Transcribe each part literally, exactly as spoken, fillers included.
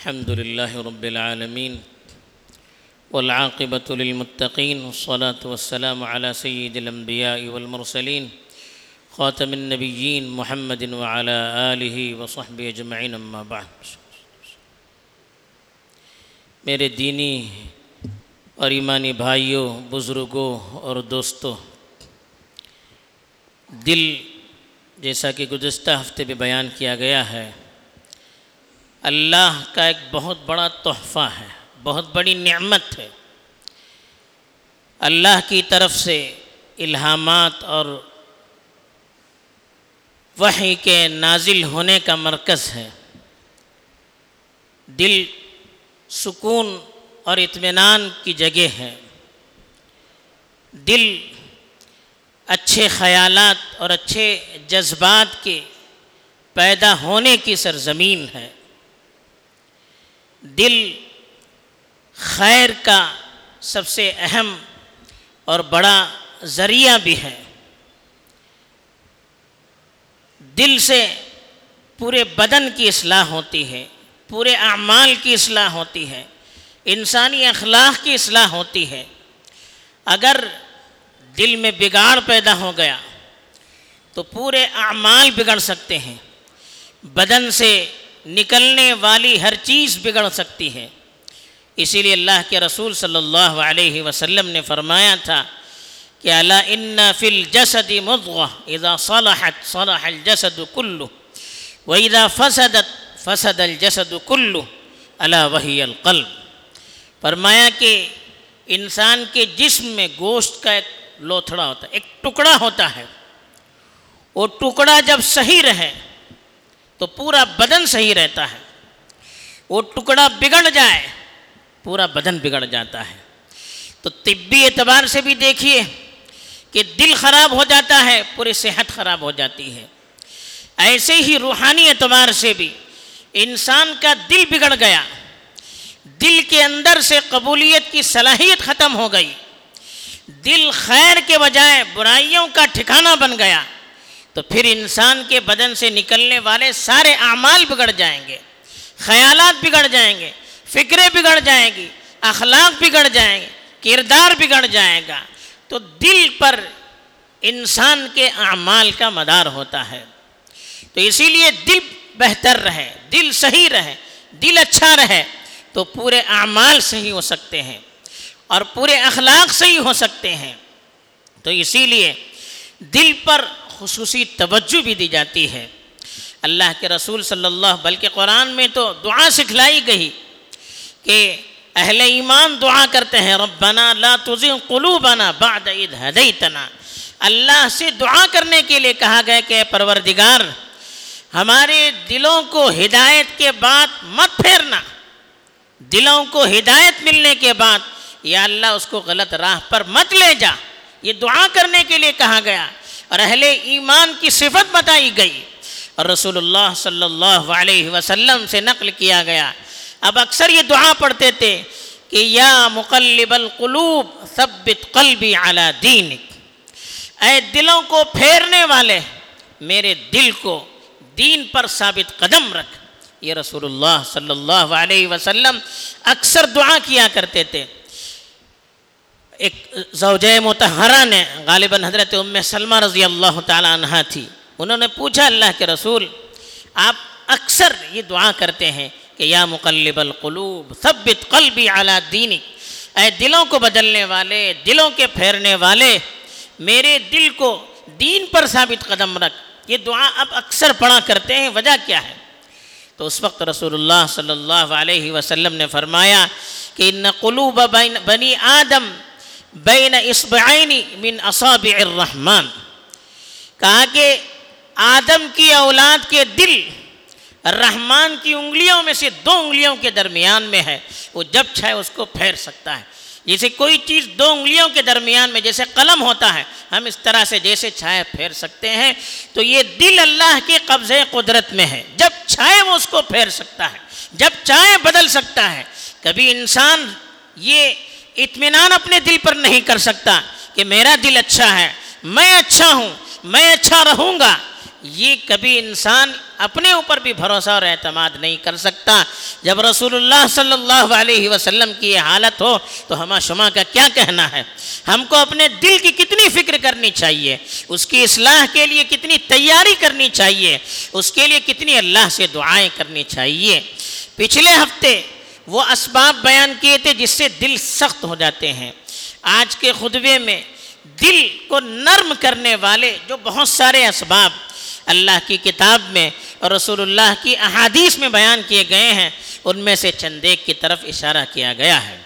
الحمد لله رب العالمين والعاقبة للمتقين والصلاة والسلام على سيد الأنبياء والمرسلين خاتم النبيين محمد وعلى آله وصحبه أجمعين أما بعد. میرے دینی اور ایمانی بھائیوں، بزرگوں اور دوستوں، دل جیسا کہ گزشتہ ہفتے بھی بیان کیا گیا ہے، اللہ کا ایک بہت بڑا تحفہ ہے، بہت بڑی نعمت ہے. اللہ کی طرف سے الہامات اور وحی کے نازل ہونے کا مرکز ہے. دل سکون اور اطمینان کی جگہ ہے. دل اچھے خیالات اور اچھے جذبات کے پیدا ہونے کی سرزمین ہے. دل خیر کا سب سے اہم اور بڑا ذریعہ بھی ہے. دل سے پورے بدن کی اصلاح ہوتی ہے، پورے اعمال کی اصلاح ہوتی ہے، انسانی اخلاق کی اصلاح ہوتی ہے. اگر دل میں بگاڑ پیدا ہو گیا تو پورے اعمال بگڑ سکتے ہیں، بدن سے نکلنے والی ہر چیز بگڑ سکتی ہے. اسی لیے اللہ کے رسول صلی اللہ علیہ وسلم نے فرمایا تھا کہ الا ان فی الجسد مضغہ اذا صلحت صلح الجسد کلہ واذا فسدت فسد الجسد کلہ الا وہی القلب. فرمایا کہ انسان کے جسم میں گوشت کا ایک لوتھڑا ہوتا ہے، ایک ٹکڑا ہوتا ہے. وہ ٹکڑا جب صحیح رہے تو پورا بدن صحیح رہتا ہے. وہ ٹکڑا بگڑ جائے پورا بدن بگڑ جاتا ہے. تو طبی اعتبار سے بھی دیکھیے کہ دل خراب ہو جاتا ہے پوری صحت خراب ہو جاتی ہے. ایسے ہی روحانی اعتبار سے بھی انسان کا دل بگڑ گیا، دل کے اندر سے قبولیت کی صلاحیت ختم ہو گئی، دل خیر کے بجائے برائیوں کا ٹھکانہ بن گیا، تو پھر انسان کے بدن سے نکلنے والے سارے اعمال بگڑ جائیں گے، خیالات بگڑ جائیں گے، فکریں بگڑ جائیں گی، اخلاق بگڑ جائیں گے، کردار بگڑ جائے گا. تو دل پر انسان کے اعمال کا مدار ہوتا ہے. تو اسی لیے دل بہتر رہے، دل صحیح رہے، دل اچھا رہے تو پورے اعمال صحیح ہو سکتے ہیں اور پورے اخلاق صحیح ہو سکتے ہیں. تو اسی لیے دل پر خصوصی توجہ بھی دی جاتی ہے. اللہ کے رسول صلی اللہ بلکہ قرآن میں تو دعا سکھلائی گئی کہ اہل ایمان دعا کرتے ہیں ربنا لا تزغ قلوبنا بعد اذ ہدیتنا. اللہ سے دعا کرنے کے لیے کہا گیا کہ پروردگار ہمارے دلوں کو ہدایت کے بعد مت پھیرنا. دلوں کو ہدایت ملنے کے بعد یا اللہ اس کو غلط راہ پر مت لے جا. یہ دعا کرنے کے لیے کہا گیا اور اہل ایمان کی صفت بتائی گئی اور رسول اللہ صلی اللہ علیہ وسلم سے نقل کیا گیا. اب اکثر یہ دعا پڑھتے تھے کہ یا مقلب القلوب ثبت قلبی علی دینک. اے دلوں کو پھیرنے والے میرے دل کو دین پر ثابت قدم رکھ. یہ رسول اللہ صلی اللہ علیہ وسلم اکثر دعا کیا کرتے تھے. ایک زوجہ مطہرہ نے غالباً حضرت ام سلمہ رضی اللہ تعالی عنہا تھی، انہوں نے پوچھا اللہ کے رسول آپ اکثر یہ دعا کرتے ہیں کہ یا مقلب القلوب ثبت قلبی علی دینک، اے دلوں کو بدلنے والے، دلوں کے پھیرنے والے میرے دل کو دین پر ثابت قدم رکھ. یہ دعا اب اکثر پڑھا کرتے ہیں، وجہ کیا ہے؟ تو اس وقت رسول اللہ صلی اللہ علیہ وسلم نے فرمایا کہ ان قلوب بنی آدم بین اصبعین من اصابع الرحمن. کہا کہ آدم کی اولاد کے دل رحمان کی انگلیوں میں سے دو انگلیوں کے درمیان میں ہے، وہ جب چاہے اس کو پھیر سکتا ہے. جیسے کوئی چیز دو انگلیوں کے درمیان میں جیسے قلم ہوتا ہے، ہم اس طرح سے جیسے چاہے پھیر سکتے ہیں. تو یہ دل اللہ کے قبضے قدرت میں ہے، جب چاہے وہ اس کو پھیر سکتا ہے، جب چاہے بدل سکتا ہے. کبھی انسان یہ اطمینان اپنے دل پر نہیں کر سکتا کہ میرا دل اچھا ہے، میں اچھا ہوں، میں اچھا رہوں گا. یہ کبھی انسان اپنے اوپر بھی بھروسہ اور اعتماد نہیں کر سکتا۔ جب رسول اللہ صلی اللہ علیہ وسلم کی یہ حالت ہو تو ہما شما کا کیا کہنا ہے؟ ہم کو اپنے دل کی کتنی فکر کرنی چاہیے، اس کی اصلاح کے لیے کتنی تیاری کرنی چاہیے، اس کے لیے کتنی اللہ سے دعائیں کرنی چاہیے۔ پچھلے ہفتے وہ اسباب بیان کیے تھے جس سے دل سخت ہو جاتے ہیں۔ آج کے خطبے میں دل کو نرم کرنے والے جو بہت سارے اسباب اللہ کی کتاب میں اور رسول اللہ کی احادیث میں بیان کیے گئے ہیں، ان میں سے چند ایک کی طرف اشارہ کیا گیا ہے۔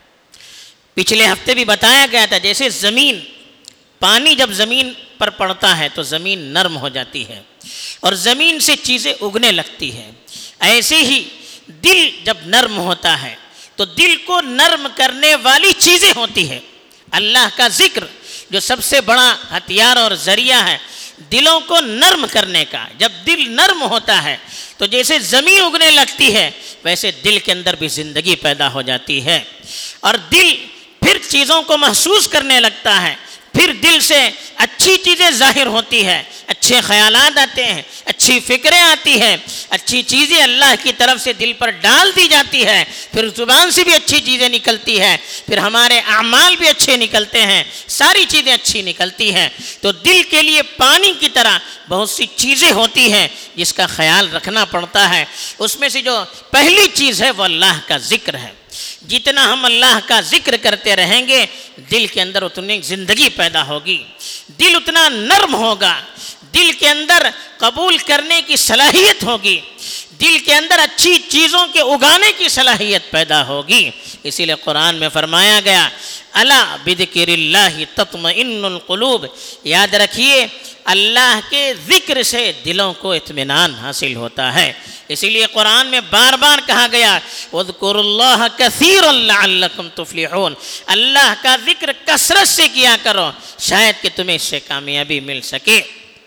پچھلے ہفتے بھی بتایا گیا تھا، جیسے زمین، پانی جب زمین پر پڑتا ہے تو زمین نرم ہو جاتی ہے اور زمین سے چیزیں اگنے لگتی ہیں، ایسے ہی دل جب نرم ہوتا ہے تو دل کو نرم کرنے والی چیزیں ہوتی ہیں۔ اللہ کا ذکر جو سب سے بڑا ہتھیار اور ذریعہ ہے دلوں کو نرم کرنے کا، جب دل نرم ہوتا ہے تو جیسے زمین اگنے لگتی ہے ویسے دل کے اندر بھی زندگی پیدا ہو جاتی ہے، اور دل پھر چیزوں کو محسوس کرنے لگتا ہے، پھر دل سے اچھی چیزیں ظاہر ہوتی ہے، اچھے خیالات آتے ہیں، اچھی فکریں آتی ہیں، اچھی چیزیں اللہ کی طرف سے دل پر ڈال دی جاتی ہے، پھر زبان سے بھی اچھی چیزیں نکلتی ہیں، پھر ہمارے اعمال بھی اچھے نکلتے ہیں، ساری چیزیں اچھی نکلتی ہیں۔ تو دل کے لیے پانی کی طرح بہت سی چیزیں ہوتی ہیں جس کا خیال رکھنا پڑتا ہے۔ اس میں سے جو پہلی چیز ہے وہ اللہ کا ذکر ہے۔ جتنا ہم اللہ کا ذکر کرتے رہیں گے دل کے اندر اتنی زندگی پیدا ہوگی، دل اتنا نرم ہوگا، دل کے اندر قبول کرنے کی صلاحیت ہوگی، دل کے اندر اچھی چیزوں کے اگانے کی صلاحیت پیدا ہوگی۔ اسی لیے قرآن میں فرمایا گیا الا بذکر اللہ تطمئن القلوب، یاد رکھیے اللہ کے ذکر سے دلوں کو اطمینان حاصل ہوتا ہے۔ اسی لیے قرآن میں بار بار کہا گیا اذکروا اللہ کثیرا لعلکم تفلحون، اللہ کا ذکر کثرت سے کیا کرو شاید کہ تمہیں اس سے کامیابی مل سکے۔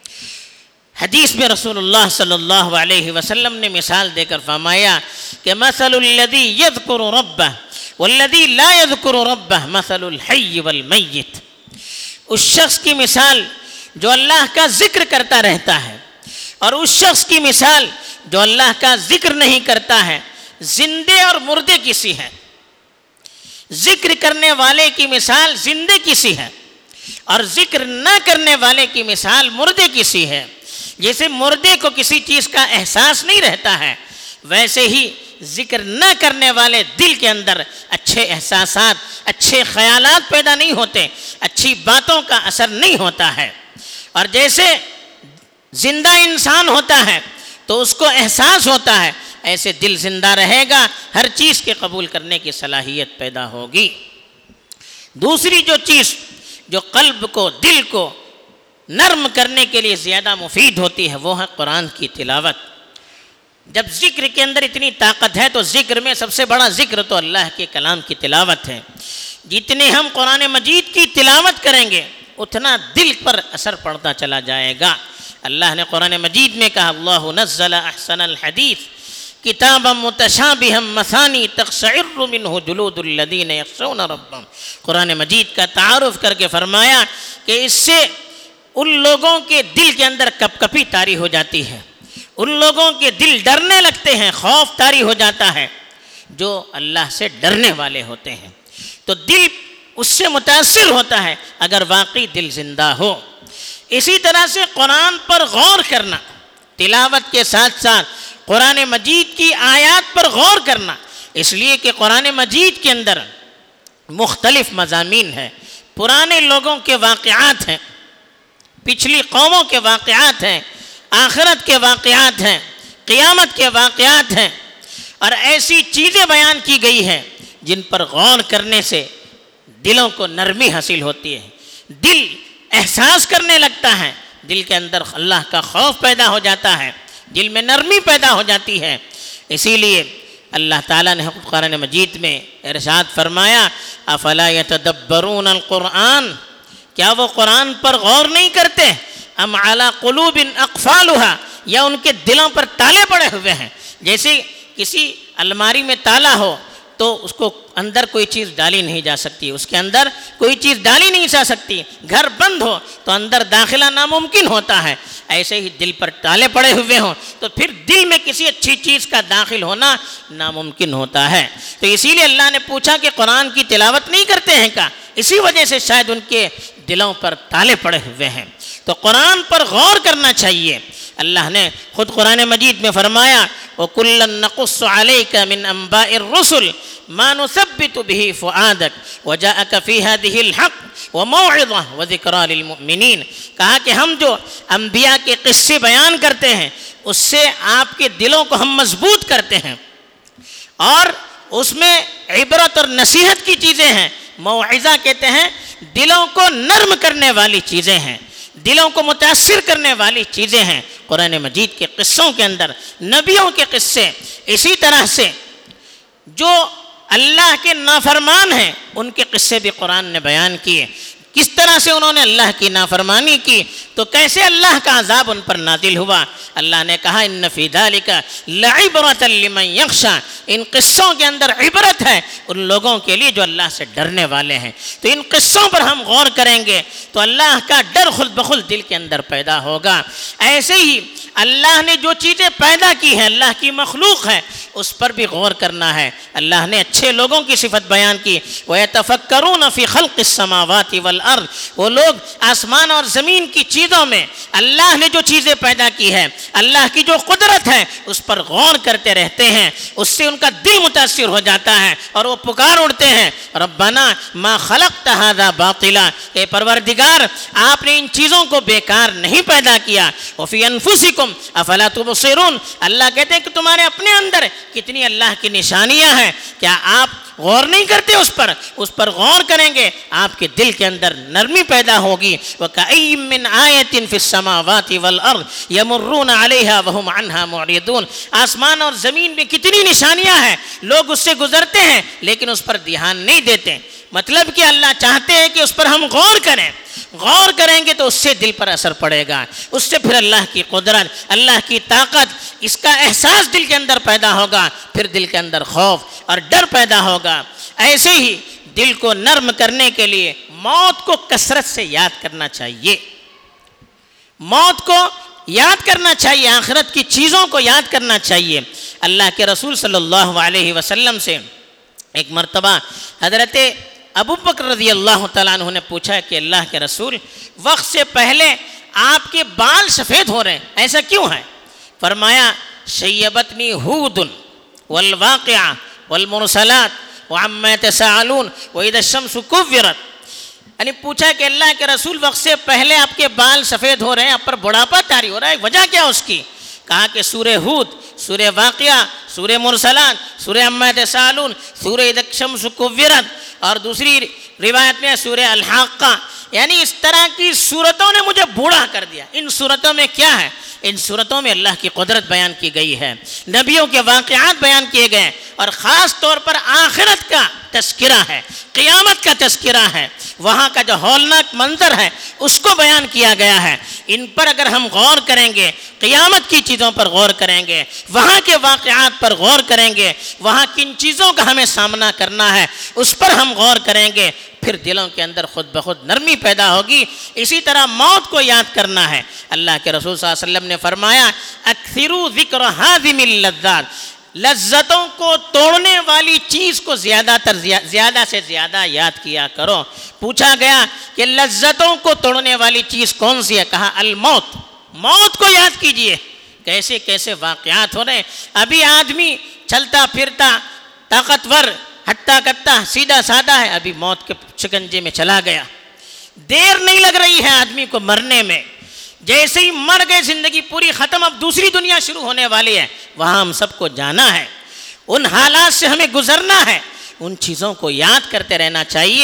حدیث میں رسول اللہ صلی اللہ علیہ وسلم نے مثال دے کر فرمایا کہ مثل الذی یذکر ربہ والذی لا یذکر ربہ مثل الحی والمیت، اس شخص کی مثال جو اللہ کا ذکر کرتا رہتا ہے اور اس شخص کی مثال جو اللہ کا ذکر نہیں کرتا ہے زندے اور مردے کی سی ہے۔ ذکر کرنے والے کی مثال زندے کی سی ہے اور ذکر نہ کرنے والے کی مثال مردے کی سی ہے۔ جیسے مردے کو کسی چیز کا احساس نہیں رہتا ہے ویسے ہی ذکر نہ کرنے والے دل کے اندر اچھے احساسات، اچھے خیالات پیدا نہیں ہوتے، اچھی باتوں کا اثر نہیں ہوتا ہے۔ اور جیسے زندہ انسان ہوتا ہے تو اس کو احساس ہوتا ہے، ایسے دل زندہ رہے گا، ہر چیز کے قبول کرنے کی صلاحیت پیدا ہوگی۔ دوسری جو چیز جو قلب کو، دل کو نرم کرنے کے لیے زیادہ مفید ہوتی ہے وہ ہے قرآن کی تلاوت۔ جب ذکر کے اندر اتنی طاقت ہے تو ذکر میں سب سے بڑا ذکر تو اللہ کے کلام کی تلاوت ہے۔ جتنے ہم قرآن مجید کی تلاوت کریں گے اتنا دل پر اثر پڑتا چلا جائے گا۔ اللہ نے قرآن مجید میں کہا اللہ نزل احسن الحدیث کتابا متشابہا مثانی تقشعر منہ جلود الذین یخشون ربهم۔ قرآن مجید کا تعارف کر کے فرمایا کہ اس سے ان لوگوں کے دل کے اندر کپ کپی طاری ہو جاتی ہے، ان لوگوں کے دل ڈرنے لگتے ہیں، خوف طاری ہو جاتا ہے جو اللہ سے ڈرنے والے ہوتے ہیں۔ تو دل اس سے متاثر ہوتا ہے اگر واقعی دل زندہ ہو۔ اسی طرح سے قرآن پر غور کرنا، تلاوت کے ساتھ ساتھ قرآن مجید کی آیات پر غور کرنا، اس لیے کہ قرآن مجید کے اندر مختلف مضامین ہیں، پرانے لوگوں کے واقعات ہیں، پچھلی قوموں کے واقعات ہیں، آخرت کے واقعات ہیں، قیامت کے واقعات ہیں، اور ایسی چیزیں بیان کی گئی ہیں جن پر غور کرنے سے دلوں کو نرمی حاصل ہوتی ہے، دل احساس کرنے لگتا ہے، دل کے اندر اللہ کا خوف پیدا ہو جاتا ہے، دل میں نرمی پیدا ہو جاتی ہے۔ اسی لیے اللہ تعالیٰ نے قرآن مجید میں ارشاد فرمایا افلا یتدبرون القرآن، کیا وہ قرآن پر غور نہیں کرتے؟ ام علی قلوب اقفالها، یا ان کے دلوں پر تالے پڑے ہوئے ہیں۔ جیسے کسی الماری میں تالا ہو تو اس کو اندر کوئی چیز ڈالی نہیں جا سکتی، اس کے اندر کوئی چیز ڈالی نہیں جا سکتی۔ گھر بند ہو تو اندر داخلہ ناممکن ہوتا ہے، ایسے ہی دل پر تالے پڑے ہوئے ہوں تو پھر دل میں کسی اچھی چیز کا داخل ہونا ناممکن ہوتا ہے۔ تو اسی لیے اللہ نے پوچھا کہ قرآن کی تلاوت نہیں کرتے ہیں کیا؟ اسی وجہ سے شاید ان کے دلوں پر تالے پڑے ہوئے ہیں۔ تو قرآن پر غور کرنا چاہیے۔ اللہ نے خود قرآن مجید میں فرمایا وَكُلًّا نَقُصُّ عَلَيْكَ مِنْ أَنْبَاءِ الرُّسُلِ مَا نُثَبِّتُ بِهِ فُؤَادَكَ وَجَاءَكَ فِي هَذِهِ الْحَقُّ وَمَوْعِظَةٌ وَذِكْرَىٰ لِلْمُؤْمِنِينَ۔ کہا کہ ہم جو انبیاء کے قصے بیان کرتے ہیں اس سے آپ کے دلوں کو ہم مضبوط کرتے ہیں، اور اس میں عبرت اور نصیحت کی چیزیں ہیں۔ موعظہ کہتے ہیں دلوں کو نرم کرنے والی چیزیں ہیں، دلوں کو متاثر کرنے والی چیزیں ہیں قرآن مجید کے قصوں کے اندر، نبیوں کے قصے۔ اسی طرح سے جو اللہ کے نافرمان ہیں ان کے قصے بھی قرآن نے بیان کیے، کس طرح سے انہوں نے اللہ کی نافرمانی کی تو کیسے اللہ کا عذاب ان پر نازل ہوا۔ اللہ نے کہا ان فی ذالک لعبرۃ لمن یخشی، ان قصوں کے اندر عبرت ہے ان لوگوں کے لیے جو اللہ سے ڈرنے والے ہیں۔ تو ان قصوں پر ہم غور کریں گے تو اللہ کا ڈر خود بخود دل کے اندر پیدا ہوگا۔ ایسے ہی اللہ نے جو چیزیں پیدا کی ہیں، اللہ کی مخلوق ہے، اس پر بھی غور کرنا ہے۔ اللہ نے اچھے لوگوں کی صفت بیان کی وَيَتَفَكَّرُونَ فِي خَلْقِ السَّمَاوَاتِ وَالْأَرْضِ، وہ لوگ آسمان اور زمین کی چیزوں میں اللہ نے جو چیزیں پیدا کی ہے، اللہ کی جو قدرت ہے اس پر غور کرتے رہتے ہیں، اس سے ان کا دل متاثر ہو جاتا ہے اور وہ پکار اٹھتے ہیں ربنا ما خلقت هذا باطلا، اے پروردگار آپ نے ان چیزوں کو بیکار نہیں پیدا کیا۔ وفی انفسکم افلا تبصرون، اللہ کہتے ہیں کہ تمہارے اپنے اندر کتنی اللہ کی نشانیاں ہیں، کیا آپ غور نہیں کرتے اس پر؟ اس پر غور کریں گے آپ کے دل کے اندر نرمی پیدا ہوگی۔ وَكَأَيٍّ مِّنْ آيَةٍ فِي السَّمَاوَاتِ وَالْأَرْضِ يَمُرُّونَ عَلَيْهَا وَهُمْ عَنْهَا مُعْرِضُونَ، آسمان اور زمین میں کتنی نشانیاں ہیں، لوگ اس سے گزرتے ہیں لیکن اس پر دھیان نہیں دیتے۔ مطلب کہ اللہ چاہتے ہیں کہ اس پر ہم غور کریں، غور کریں گے تو اس سے دل پر اثر پڑے گا، اس سے پھر اللہ کی قدرت، اللہ کی طاقت، اس کا احساس دل کے اندر پیدا ہوگا، پھر دل کے اندر خوف اور ڈر پیدا ہوگا۔ ایسے ہی دل کو نرم کرنے کے لیے موت کو کثرت سے یاد کرنا چاہیے، موت کو یاد کرنا چاہیے، آخرت کی چیزوں کو یاد کرنا چاہیے۔ اللہ کے رسول صلی اللہ علیہ وسلم سے ایک مرتبہ حضرت ابو بکر رضی اللہ تعالیٰ عنہ نے پوچھا کہ اللہ کے رسول وقت سے پہلے آپ کے بال سفید ہو رہے ہیں، ایسا کیوں ہے؟ فرمایا شیبتنی ہود والواقعہ والمرسلات وعما يتساءلون واذا الشمس كورت، یعنی پوچھا کہ اللہ کے رسول وقت سے پہلے آپ کے بال سفید ہو رہے ہیں، آپ پر بڑھاپا طاری ہو رہا ہے، وجہ کیا اس کی؟ کہا کہ سورہ ہود، سورہ واقعہ، سورہ مرسلات، سورہ عما يتساءلون، سورہ اذا الشمس كورت، اور دوسری روایت میں سورہ الحاقہ، یعنی اس طرح کی صورتوں نے مجھے بوڑھا کر دیا۔ ان صورتوں میں کیا ہے؟ ان صورتوں میں اللہ کی قدرت بیان کی گئی ہے، نبیوں کے واقعات بیان کیے گئے، اور خاص طور پر آخرت کا تذکرہ ہے، قیامت کا تذکرہ ہے، وہاں کا جو ہولناک منظر ہے اس کو بیان کیا گیا ہے۔ ان پر اگر ہم غور کریں گے، قیامت کی چیزوں پر غور کریں گے، وہاں کے واقعات پر غور کریں گے، وہاں کن چیزوں کا ہمیں سامنا کرنا ہے اس پر ہم غور کریں گے، پھر دلوں کے اندر خود بخود نرمی پیدا ہوگی۔ اسی طرح موت کو یاد کرنا ہے۔ اللہ کے رسول صلی اللہ علیہ وسلم نے فرمایا اکثروا ذکر ہاضم اللذات، لذتوں کو توڑنے والی چیز کو زیادہ تر زیادہ سے زیادہ یاد کیا کرو۔ پوچھا گیا کہ لذتوں کو توڑنے والی چیز کون سی ہے؟ کہا الموت، موت کو یاد کیجئے۔ کیسے کیسے واقعات ہو رہے ہیں، ابھی آدمی چلتا پھرتا طاقتور ہٹا کٹا سیدھا سادہ ہے، ابھی موت کے شکنجے میں چلا گیا، دیر نہیں لگ رہی ہے آدمی کو مرنے میں، جیسے ہی مر گئے زندگی پوری ختم، اب دوسری دنیا شروع ہونے والی ہے، وہاں ہم سب کو جانا ہے، ان حالات سے ہمیں گزرنا ہے۔ ان چیزوں کو یاد کرتے رہنا چاہیے،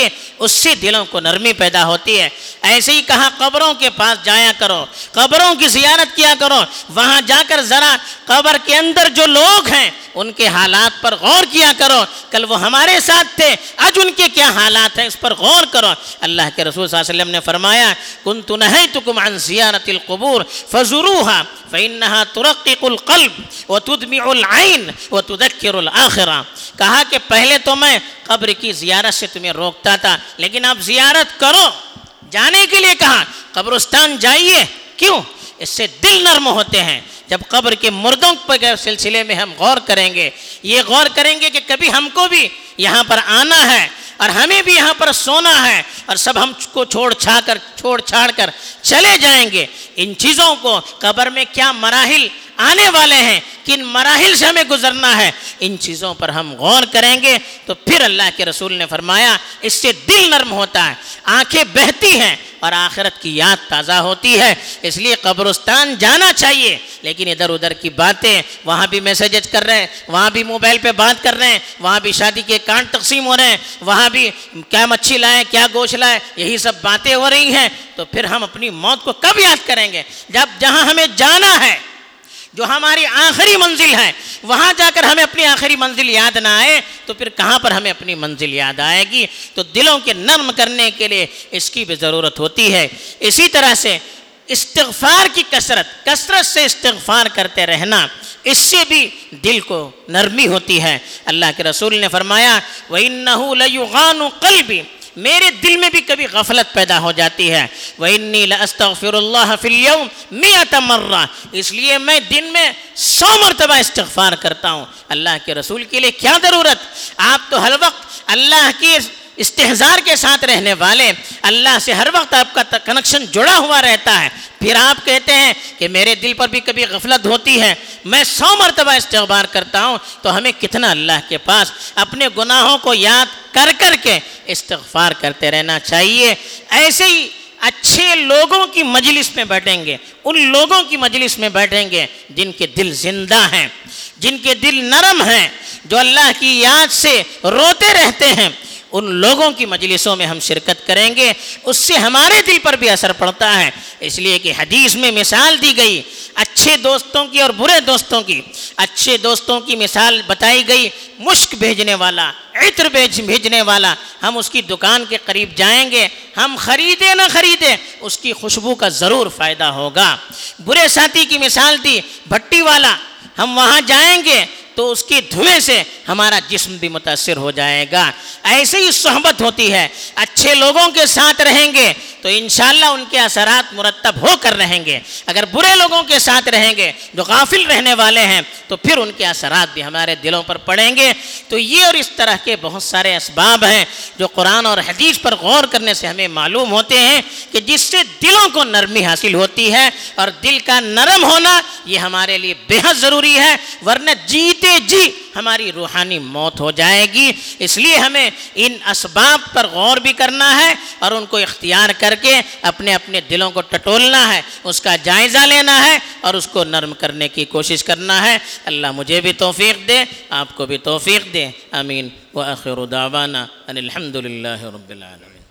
اس سے دلوں کو نرمی پیدا ہوتی ہے۔ ایسے ہی کہا قبروں کے پاس جایا کرو، قبروں کی زیارت کیا کرو، وہاں جا کر ذرا قبر کے اندر جو لوگ ہیں ان کے حالات پر غور کیا کرو، کل وہ ہمارے ساتھ تھے، آج ان کے کیا حالات ہیں اس پر غور کرو۔ اللہ کے رسول صلی اللہ علیہ وسلم نے فرمایا کنت نہیتکم عن زیارت القبور فزوروها فإنها ترقق القلب وتدمع العین وتذکر الآخرہ۔ کہا کہ پہلے تو میں قبر کی زیارت سے تمہیں روکتا تھا، لیکن اب زیارت کرو، جانے کے لیے کہا قبرستان جائیے، کیوں؟ اس سے دل نرم ہوتے ہیں۔ جب قبر کے مردوں کے سلسلے میں ہم غور کریں گے، یہ غور کریں گے کہ کبھی ہم کو بھی یہاں پر آنا ہے اور ہمیں بھی یہاں پر سونا ہے اور سب ہم کو چھوڑ چھا کر چھوڑ چھاڑ کر چلے جائیں گے۔ ان چیزوں کو قبر میں کیا مراحل آنے والے ہیں، کن مراحل سے ہمیں گزرنا ہے، ان چیزوں پر ہم غور کریں گے تو پھر اللہ کے رسول نے فرمایا اس سے دل نرم ہوتا ہے، آنکھیں بہتی ہیں اور آخرت کی یاد تازہ ہوتی ہے۔ اس لیے قبرستان جانا چاہیے، لیکن ادھر ادھر کی باتیں، وہاں بھی میسیجز کر رہے ہیں، وہاں بھی موبائل پہ بات کر رہے ہیں، وہاں بھی شادی کے کارڈ تقسیم ہو رہے ہیں، وہاں بھی کیا مچھی لائے کیا گوشت لائے، یہی سب باتیں ہو رہی ہیں، تو پھر ہم اپنی موت کو کب یاد کریں گے؟ جب جہاں ہمیں جانا ہے، جو ہماری آخری منزل ہے، وہاں جا کر ہمیں اپنی آخری منزل یاد نہ آئے تو پھر کہاں پر ہمیں اپنی منزل یاد آئے گی؟ تو دلوں کے نرم کرنے کے لیے اس کی بھی ضرورت ہوتی ہے۔ اسی طرح سے استغفار کی کثرت کثرت سے استغفار کرتے رہنا، اس سے بھی دل کو نرمی ہوتی ہے۔ اللہ کے رسول نے فرمایا وَإِنَّهُ لَيُغَانُ قَلْبِي، میرے دل میں بھی کبھی غفلت پیدا ہو جاتی ہے۔ وَإِنِّي لَأَسْتَغْفِرُ اللَّهَ فِي الْيَوْمِ مِئَةَ مَرَّةٍ، اس لیے میں دن میں سو مرتبہ استغفار کرتا ہوں۔ اللہ کے رسول کے لیے کیا ضرورت؟ آپ تو ہر وقت اللہ کی استحضار کے ساتھ رہنے والے، اللہ سے ہر وقت آپ کا کنیکشن جڑا ہوا رہتا ہے، پھر آپ کہتے ہیں کہ میرے دل پر بھی کبھی غفلت ہوتی ہے، میں سو مرتبہ استغفار کرتا ہوں، تو ہمیں کتنا اللہ کے پاس اپنے گناہوں کو یاد کر کر کے استغفار کرتے رہنا چاہیے۔ ایسے ہی اچھے لوگوں کی مجلس میں بیٹھیں گے، ان لوگوں کی مجلس میں بیٹھیں گے جن کے دل زندہ ہیں، جن کے دل نرم ہیں، جو اللہ کی یاد سے روتے رہتے ہیں، ان لوگوں کی مجلسوں میں ہم شرکت کریں گے، اس سے ہمارے دل پر بھی اثر پڑتا ہے۔ اس لیے کہ حدیث میں مثال دی گئی اچھے دوستوں کی اور برے دوستوں کی۔ اچھے دوستوں کی مثال بتائی گئی، مشک بھیجنے والا، عطر بھیجنے والا، ہم اس کی دکان کے قریب جائیں گے، ہم خریدے نہ خریدے اس کی خوشبو کا ضرور فائدہ ہوگا۔ برے ساتھی کی مثال دی بھٹی والا، ہم وہاں جائیں گے تو اس کی دھوئیں سے ہمارا جسم بھی متاثر ہو جائے گا۔ ایسے ہی صحبت ہوتی ہے، اچھے لوگوں کے ساتھ رہیں گے تو انشاءاللہ ان کے اثرات مرتب ہو کر رہیں گے، اگر برے لوگوں کے ساتھ رہیں گے جو غافل رہنے والے ہیں تو پھر ان کے اثرات بھی ہمارے دلوں پر پڑیں گے۔ تو یہ اور اس طرح کے بہت سارے اسباب ہیں جو قرآن اور حدیث پر غور کرنے سے ہمیں معلوم ہوتے ہیں کہ جس سے دلوں کو نرمی حاصل ہوتی ہے، اور دل کا نرم ہونا یہ ہمارے لیے بے حد ضروری ہے، ورنہ جیتے جی ہماری روحانی موت ہو جائے گی۔ اس لیے ہمیں ان اسباب پر غور بھی کرنا ہے اور ان کو اختیار کر کے اپنے اپنے دلوں کو ٹٹولنا ہے، اس کا جائزہ لینا ہے اور اس کو نرم کرنے کی کوشش کرنا ہے۔ اللہ مجھے بھی توفیق دے، آپ کو بھی توفیق دے، آمین۔ وآخر دعوانا ان الحمد للہ رب العالمین۔